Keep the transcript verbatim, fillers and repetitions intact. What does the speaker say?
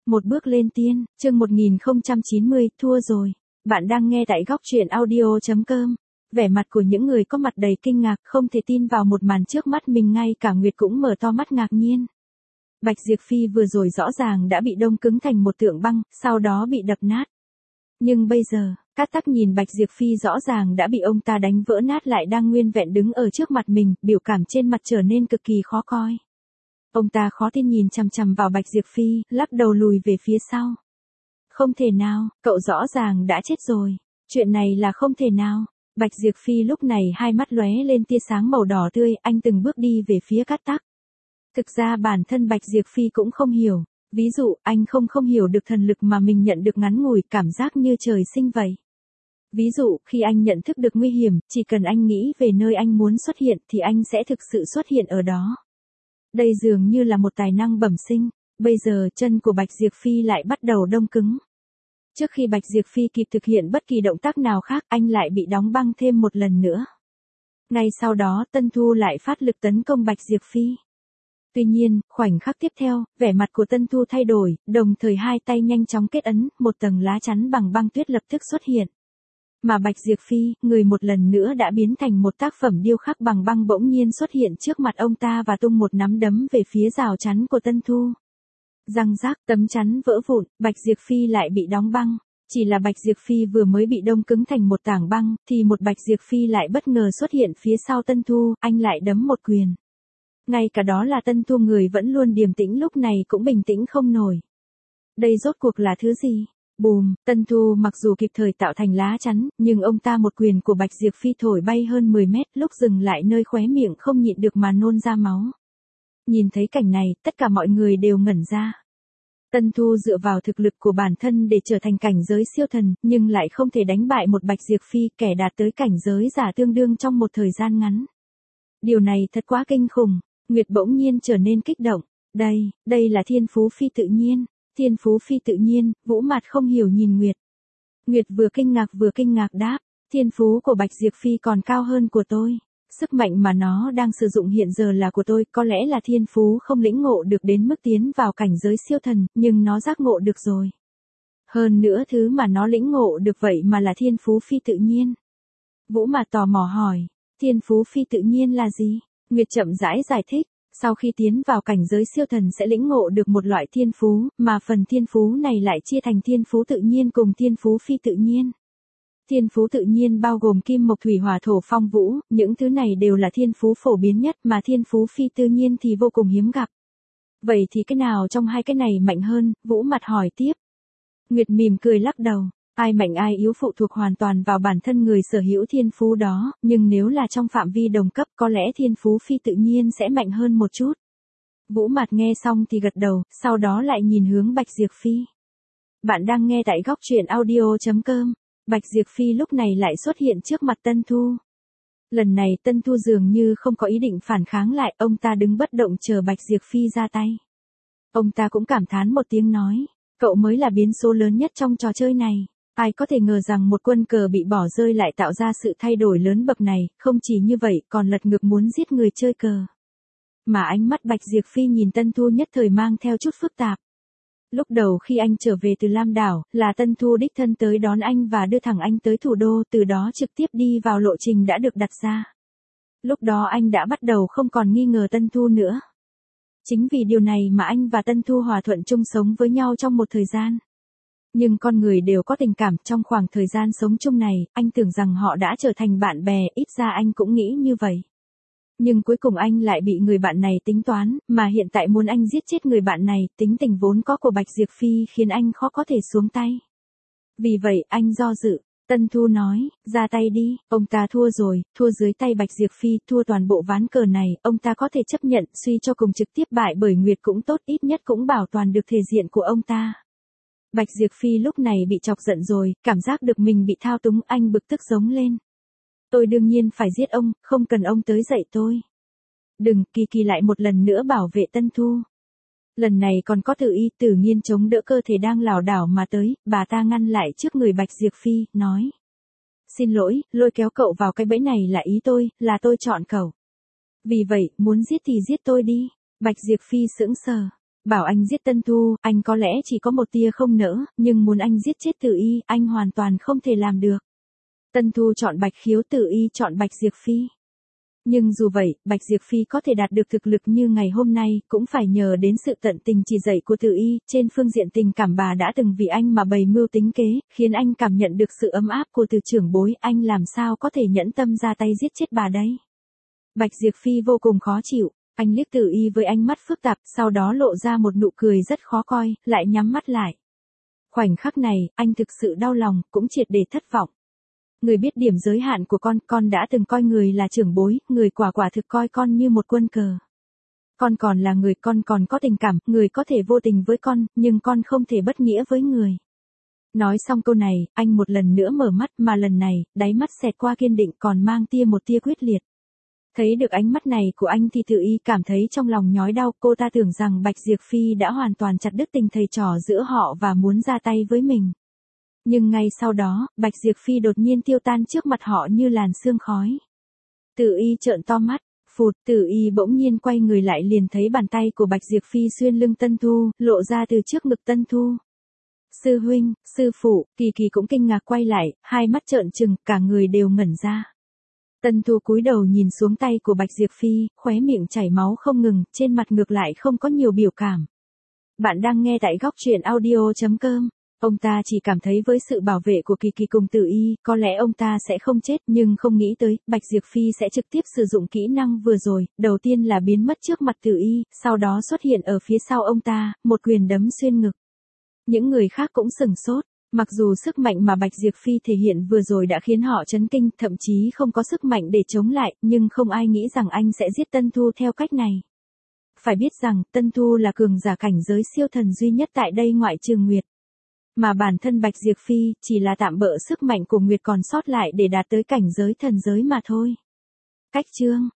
Một bước lên tiên, chương một nghìn không trăm chín mươi, thua rồi. Bạn đang nghe tại góc truyện audio chấm com. Vẻ mặt của những người có mặt đầy kinh ngạc, không thể tin vào một màn trước mắt mình, ngay cả Nguyệt cũng mở to mắt ngạc nhiên. Bạch Diệp Phi vừa rồi rõ ràng đã bị đông cứng thành một tượng băng, sau đó bị đập nát. Nhưng bây giờ, Cát Tắc nhìn Bạch Diệp Phi rõ ràng đã bị ông ta đánh vỡ nát lại đang nguyên vẹn đứng ở trước mặt mình, biểu cảm trên mặt trở nên cực kỳ khó coi. Ông ta khó tin nhìn chằm chằm vào Bạch Diệp Phi, lắc đầu lùi về phía sau. Không thể nào, cậu rõ ràng đã chết rồi. Chuyện này là không thể nào. Bạch Diệp Phi lúc này hai mắt lóe lên tia sáng màu đỏ tươi, anh từng bước đi về phía Cát Tắc. Thực ra bản thân Bạch Diệp Phi cũng không hiểu. Ví dụ, anh không không hiểu được thần lực mà mình nhận được ngắn ngủi, cảm giác như trời sinh vậy. Ví dụ, khi anh nhận thức được nguy hiểm, chỉ cần anh nghĩ về nơi anh muốn xuất hiện thì anh sẽ thực sự xuất hiện ở đó. Đây dường như là một tài năng bẩm sinh. Bây giờ chân của Bạch Diệp Phi lại bắt đầu đông cứng. Trước khi Bạch Diệp Phi kịp thực hiện bất kỳ động tác nào khác, anh lại bị đóng băng thêm một lần nữa. Ngay sau đó Tân Thu lại phát lực tấn công Bạch Diệp Phi. Tuy nhiên, khoảnh khắc tiếp theo, vẻ mặt của Tân Thu thay đổi, đồng thời hai tay nhanh chóng kết ấn, một tầng lá chắn bằng băng tuyết lập tức xuất hiện. Mà Bạch Diệp Phi, người một lần nữa đã biến thành một tác phẩm điêu khắc bằng băng, bỗng nhiên xuất hiện trước mặt ông ta và tung một nắm đấm về phía rào chắn của Tân Thu. Răng rác, tấm chắn vỡ vụn, Bạch Diệp Phi lại bị đóng băng. Chỉ là Bạch Diệp Phi vừa mới bị đông cứng thành một tảng băng, thì một Bạch Diệp Phi lại bất ngờ xuất hiện phía sau Tân Thu, anh lại đấm một quyền. Ngay cả đó là Tân Thu, người vẫn luôn điềm tĩnh, lúc này cũng bình tĩnh không nổi. Đây rốt cuộc là thứ gì? Bùm, Tân Thu mặc dù kịp thời tạo thành lá chắn, nhưng ông ta một quyền của Bạch Diệp Phi thổi bay hơn mười mét, lúc dừng lại nơi khóe miệng không nhịn được mà nôn ra máu. Nhìn thấy cảnh này, tất cả mọi người đều ngẩn ra. Tân Thu dựa vào thực lực của bản thân để trở thành cảnh giới siêu thần, nhưng lại không thể đánh bại một Bạch Diệp Phi, kẻ đạt tới cảnh giới giả tương đương trong một thời gian ngắn. Điều này thật quá kinh khủng. Nguyệt bỗng nhiên trở nên kích động. Đây, đây là thiên phú phi tự nhiên. Thiên phú phi tự nhiên, Vũ Mạt không hiểu nhìn Nguyệt. Nguyệt vừa kinh ngạc vừa kinh ngạc đáp, thiên phú của Bạch Diệp Phi còn cao hơn của tôi. Sức mạnh mà nó đang sử dụng hiện giờ là của tôi, có lẽ là thiên phú không lĩnh ngộ được đến mức tiến vào cảnh giới siêu thần, nhưng nó giác ngộ được rồi. Hơn nữa thứ mà nó lĩnh ngộ được vậy mà là thiên phú phi tự nhiên. Vũ Mạt tò mò hỏi, thiên phú phi tự nhiên là gì? Nguyệt chậm rãi giải thích. Sau khi tiến vào cảnh giới siêu thần sẽ lĩnh ngộ được một loại thiên phú, mà phần thiên phú này lại chia thành thiên phú tự nhiên cùng thiên phú phi tự nhiên. Thiên phú tự nhiên bao gồm kim mộc thủy hỏa thổ phong vũ, những thứ này đều là thiên phú phổ biến nhất, mà thiên phú phi tự nhiên thì vô cùng hiếm gặp. Vậy thì cái nào trong hai cái này mạnh hơn? Vũ Mạt hỏi tiếp. Nguyệt mỉm cười lắc đầu. Ai mạnh ai yếu phụ thuộc hoàn toàn vào bản thân người sở hữu thiên phú đó, nhưng nếu là trong phạm vi đồng cấp có lẽ thiên phú phi tự nhiên sẽ mạnh hơn một chút. Vũ Mạt nghe xong thì gật đầu, sau đó lại nhìn hướng Bạch Diệp Phi. Bạn đang nghe tại góc truyện audio chấm com. Bạch Diệp Phi lúc này lại xuất hiện trước mặt Tân Thu. Lần này Tân Thu dường như không có ý định phản kháng lại, ông ta đứng bất động chờ Bạch Diệp Phi ra tay. Ông ta cũng cảm thán một tiếng nói, cậu mới là biến số lớn nhất trong trò chơi này. Ai có thể ngờ rằng một quân cờ bị bỏ rơi lại tạo ra sự thay đổi lớn bậc này, không chỉ như vậy còn lật ngược muốn giết người chơi cờ. Mà ánh mắt Bạch Diệp Phi nhìn Tân Thu nhất thời mang theo chút phức tạp. Lúc đầu khi anh trở về từ Lam Đảo, là Tân Thu đích thân tới đón anh và đưa thẳng anh tới thủ đô, từ đó trực tiếp đi vào lộ trình đã được đặt ra. Lúc đó anh đã bắt đầu không còn nghi ngờ Tân Thu nữa. Chính vì điều này mà anh và Tân Thu hòa thuận chung sống với nhau trong một thời gian. Nhưng con người đều có tình cảm, trong khoảng thời gian sống chung này, anh tưởng rằng họ đã trở thành bạn bè, ít ra anh cũng nghĩ như vậy. Nhưng cuối cùng anh lại bị người bạn này tính toán, mà hiện tại muốn anh giết chết người bạn này, tính tình vốn có của Bạch Diệp Phi khiến anh khó có thể xuống tay. Vì vậy, anh do dự. Tân Thu nói, ra tay đi, ông ta thua rồi, thua dưới tay Bạch Diệp Phi, thua toàn bộ ván cờ này, ông ta có thể chấp nhận, suy cho cùng trực tiếp bại bởi Nguyệt cũng tốt, ít nhất cũng bảo toàn được thể diện của ông ta. Bạch Diệp Phi lúc này bị chọc giận rồi, cảm giác được mình bị thao túng, anh bực tức giống lên. Tôi đương nhiên phải giết ông, không cần ông tới dạy tôi. Đừng, Kỳ Kỳ lại một lần nữa bảo vệ Tân Thu. Lần này còn có Tử Y Tử Nghiên chống đỡ cơ thể đang lảo đảo mà tới, bà ta ngăn lại trước người Bạch Diệp Phi, nói. Xin lỗi, lôi kéo cậu vào cái bẫy này là ý tôi, là tôi chọn cậu. Vì vậy, muốn giết thì giết tôi đi. Bạch Diệp Phi sững sờ. Bảo anh giết Tân Thu, anh có lẽ chỉ có một tia không nỡ, nhưng muốn anh giết chết Tử Y, anh hoàn toàn không thể làm được. Tân Thu chọn Bạch Khiếu, Tử Y chọn Bạch Diệp Phi. Nhưng dù vậy, Bạch Diệp Phi có thể đạt được thực lực như ngày hôm nay, cũng phải nhờ đến sự tận tình chỉ dạy của Tử Y, trên phương diện tình cảm bà đã từng vì anh mà bày mưu tính kế, khiến anh cảm nhận được sự ấm áp của từ trưởng bối, anh làm sao có thể nhẫn tâm ra tay giết chết bà đấy. Bạch Diệp Phi vô cùng khó chịu, anh liếc Tử Y với ánh mắt phức tạp, sau đó lộ ra một nụ cười rất khó coi, lại nhắm mắt lại. Khoảnh khắc này, anh thực sự đau lòng, cũng triệt để thất vọng. Người biết điểm giới hạn của con, con đã từng coi người là trưởng bối, người quả quả thực coi con như một quân cờ. Con còn là người, con còn có tình cảm, người có thể vô tình với con, nhưng con không thể bất nghĩa với người. Nói xong câu này, anh một lần nữa mở mắt, mà lần này, đáy mắt xẹt qua kiên định còn mang tia một tia quyết liệt. Thấy được ánh mắt này của anh thì Tử Y cảm thấy trong lòng nhói đau, cô ta tưởng rằng Bạch Diệp Phi đã hoàn toàn chặt đứt tình thầy trò giữa họ và muốn ra tay với mình. Nhưng ngay sau đó, Bạch Diệp Phi đột nhiên tiêu tan trước mặt họ như làn sương khói. Tử Y trợn to mắt, phụt, Tử Y bỗng nhiên quay người lại liền thấy bàn tay của Bạch Diệp Phi xuyên lưng Tân Thu, lộ ra từ trước ngực Tân Thu. Sư huynh, sư phụ, Kỳ Kỳ cũng kinh ngạc quay lại, hai mắt trợn trừng, cả người đều ngẩn ra. Tân Thu cúi đầu nhìn xuống tay của Bạch Diệp Phi, khóe miệng chảy máu không ngừng, trên mặt ngược lại không có nhiều biểu cảm. Bạn đang nghe tại góc truyện audio chấm com. Ông ta chỉ cảm thấy với sự bảo vệ của Kỳ Kỳ cùng Tử Y, có lẽ ông ta sẽ không chết, nhưng không nghĩ tới, Bạch Diệp Phi sẽ trực tiếp sử dụng kỹ năng vừa rồi, đầu tiên là biến mất trước mặt Tử Y, sau đó xuất hiện ở phía sau ông ta, một quyền đấm xuyên ngực. Những người khác cũng sửng sốt, mặc dù sức mạnh mà Bạch Diệp Phi thể hiện vừa rồi đã khiến họ chấn kinh, thậm chí không có sức mạnh để chống lại, nhưng không ai nghĩ rằng anh sẽ giết Tân Thu theo cách này. Phải biết rằng, Tân Thu là cường giả cảnh giới siêu thần duy nhất tại đây ngoại trừ Nguyệt. Mà bản thân Bạch Diệp Phi, chỉ là tạm bợ sức mạnh của Nguyệt còn sót lại để đạt tới cảnh giới thần giới mà thôi. Cách chương